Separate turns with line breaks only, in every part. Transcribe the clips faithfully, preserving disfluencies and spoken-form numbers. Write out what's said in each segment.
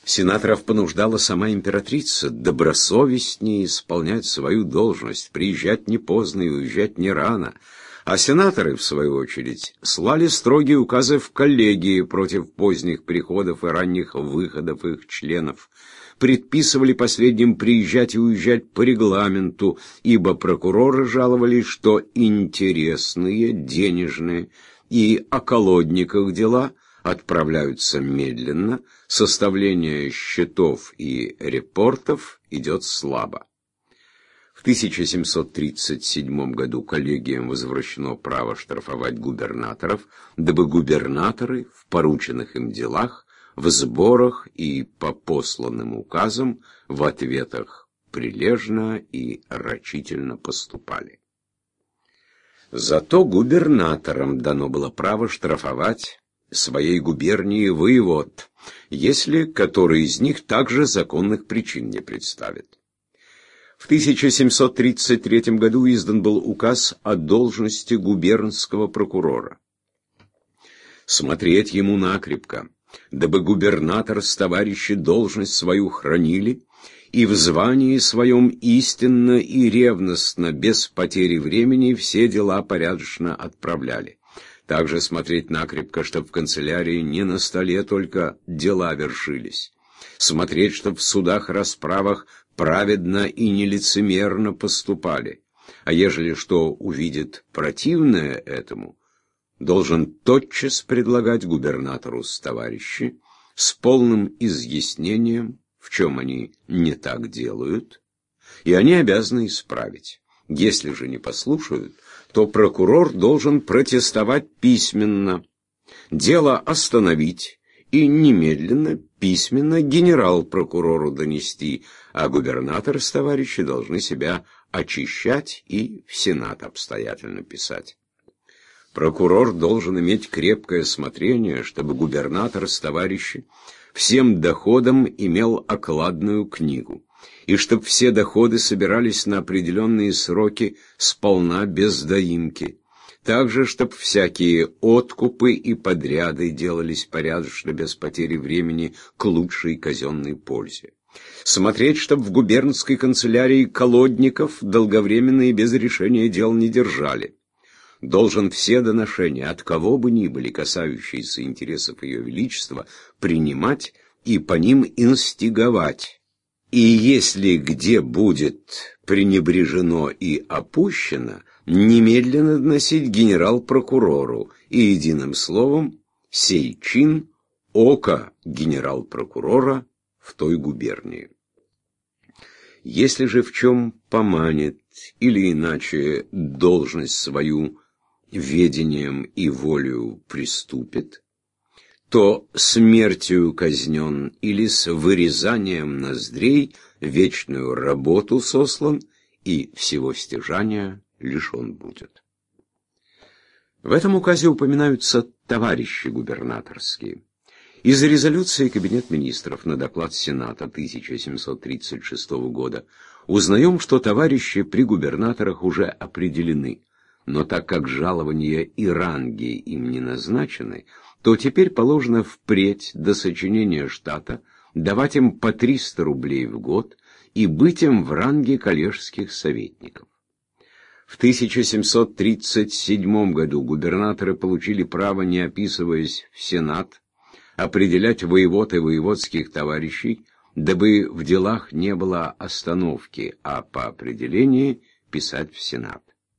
Сенаторов понуждала сама императрица добросовестнее исполнять свою должность, приезжать не поздно и уезжать не рано. А сенаторы, в свою очередь, слали строгие указы в коллегии против поздних приходов и ранних выходов их членов, предписывали последним приезжать и уезжать по регламенту, ибо прокуроры жаловались, что интересные, денежные и о колодниках дела отправляются медленно, составление счетов и репортов идет слабо. В тысяча семьсот тридцать седьмом году коллегиям возвращено право штрафовать губернаторов, дабы губернаторы в порученных им делах, в сборах и по посланным указам в ответах прилежно и рачительно поступали. Зато губернаторам дано было право штрафовать своей губернии воевод, если который из них также законных причин не представит. В тысяча семьсот тридцать третьем году издан был указ о должности губернского прокурора. Смотреть ему накрепко, дабы губернатор с товарищи должность свою хранили и в звании своем истинно и ревностно, без потери времени, все дела порядочно отправляли. Также смотреть накрепко, чтоб в канцелярии не на столе только дела вершились. Смотреть, чтоб в судах-расправах праведно и нелицемерно поступали. А ежели что увидит противное этому, должен тотчас предлагать губернатору с товарищи с полным изъяснением, в чем они не так делают, и они обязаны исправить. Если же не послушают, то прокурор должен протестовать письменно, дело остановить и немедленно письменно генерал-прокурору донести, а губернатор с товарищи должны себя очищать и в Сенат обстоятельно писать. Прокурор должен иметь крепкое смотрение, чтобы губернатор с товарищи всем доходам имел окладную книгу, и чтобы все доходы собирались на определенные сроки сполна без доимки. Также, чтобы всякие откупы и подряды делались порядочно, без потери времени, к лучшей казенной пользе. Смотреть, чтобы в губернской канцелярии колодников долговременно и без решения дел не держали. Должен все доношения, от кого бы ни были, касающиеся интересов Ее Величества, принимать и по ним инстиговать. И если где будет пренебрежено и опущено, немедленно доносить генерал-прокурору и единым словом сей чин око генерал-прокурора в той губернии. Если же в чем поманит или иначе должность свою ведением и волею приступит, то смертью казнен или с вырезанием ноздрей вечную работу сослан и всего стяжания лишен будет. В этом указе упоминаются товарищи губернаторские. Из резолюции Кабинет министров на доклад Сената тысяча семьсот тридцать шестого года узнаем, что товарищи при губернаторах уже определены, но так как жалования и ранги им не назначены, то теперь положено впредь до сочинения штата давать им по триста рублей в год и быть им в ранге коллежских советников. В тысяча семьсот тридцать седьмом году губернаторы получили право, не описываясь в Сенат, определять воевод и воеводских товарищей, дабы в делах не было остановки, а по определению писать в Сенат.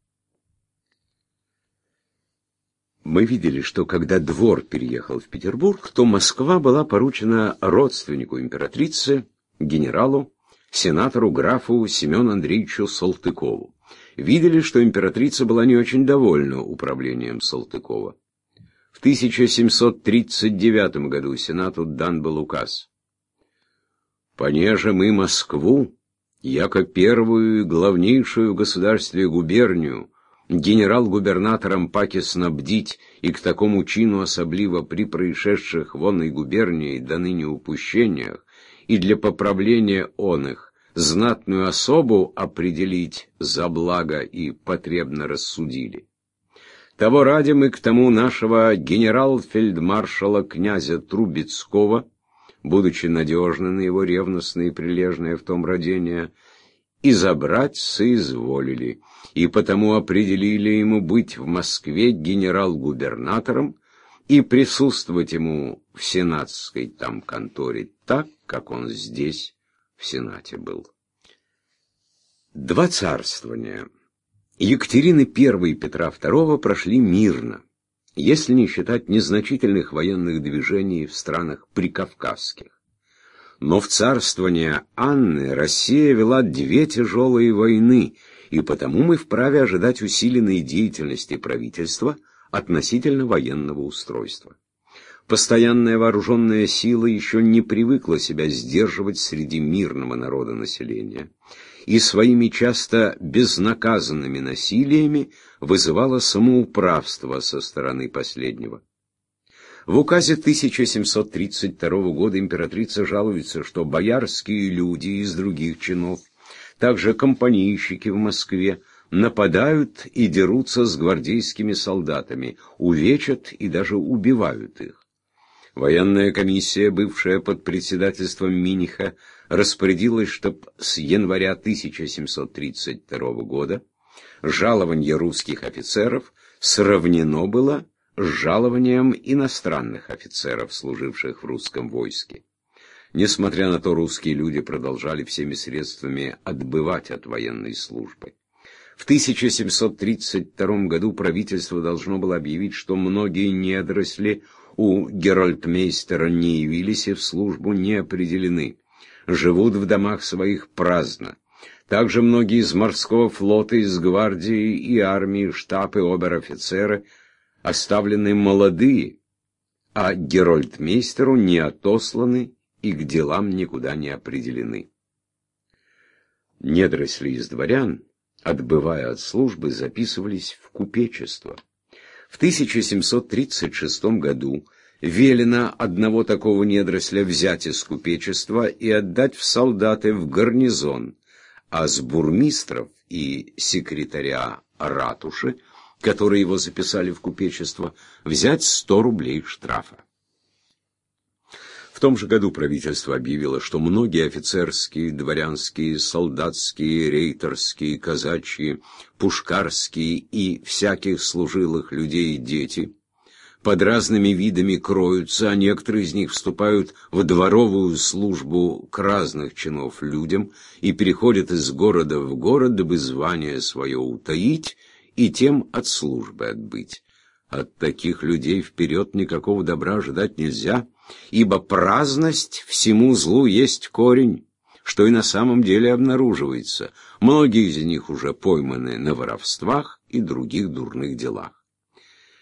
Мы видели, что когда двор переехал в Петербург, то Москва была поручена родственнику императрицы, генералу, сенатору графу Семену Андреевичу Салтыкову. Видели, что императрица была не очень довольна управлением Салтыкова. В тысяча семьсот тридцать девятом году Сенату дан был указ: «Понеже мы Москву, яко первую и главнейшую в государстве губернию, генерал-губернатором паки снабдить и к такому чину особливо при происшедших в онной губернии до ныне упущениях, и для поправления оных знатную особу определить за благо и потребно рассудили. Того ради мы к тому нашего генерал-фельдмаршала князя Трубецкого будучи надежны на его ревностное и прилежное в том родение, и забрать соизволили, и потому определили ему быть в Москве генерал-губернатором и присутствовать ему в сенатской там конторе так, как он здесь в Сенате был. Два царствования Екатерины Первой и Петра Второго прошли мирно, если не считать незначительных военных движений в странах прикавказских. Но в царствование Анны Россия вела две тяжелые войны, и потому мы вправе ожидать усиленной деятельности правительства относительно военного устройства. Постоянная вооруженная сила еще не привыкла себя сдерживать среди мирного народа населения, и своими часто безнаказанными насилиями вызывала самоуправство со стороны последнего. В указе тысяча семьсот тридцать второго года императрица жалуется, что боярские люди из других чинов, также компанейщики в Москве, нападают и дерутся с гвардейскими солдатами, увечат и даже убивают их. Военная комиссия, бывшая под председательством Миниха, распорядилась, чтобы с января тысяча семьсот тридцать второго года жалование русских офицеров сравнено было с жалованием иностранных офицеров, служивших в русском войске. Несмотря на то, русские люди продолжали всеми средствами отбывать от военной службы. В тысяча семьсот тридцать втором году правительство должно было объявить, что многие недоросли у герольдмейстера не явились и в службу не определены, живут в домах своих праздно. Также многие из морского флота, из гвардии и армии, штаб и обер-офицеры оставлены молодые, а герольдмейстеру не отосланы и к делам никуда не определены. Недоросли из дворян, отбывая от службы, записывались в купечество. В тысяча семьсот тридцать шестом году велено одного такого недоросля взять из купечества и отдать в солдаты в гарнизон, а с бурмистров и секретаря ратуши, которые его записали в купечество, взять сто рублей штрафа. В том же году правительство объявило, что многие офицерские, дворянские, солдатские, рейтерские, казачьи, пушкарские и всяких служилых людей дети под разными видами кроются, а некоторые из них вступают в дворовую службу к разных чинов людям и переходят из города в город, дабы звание свое утаить и тем от службы отбыть. От таких людей вперед никакого добра ждать нельзя, ибо праздность всему злу есть корень, что и на самом деле обнаруживается. Многие из них уже пойманы на воровствах и других дурных делах.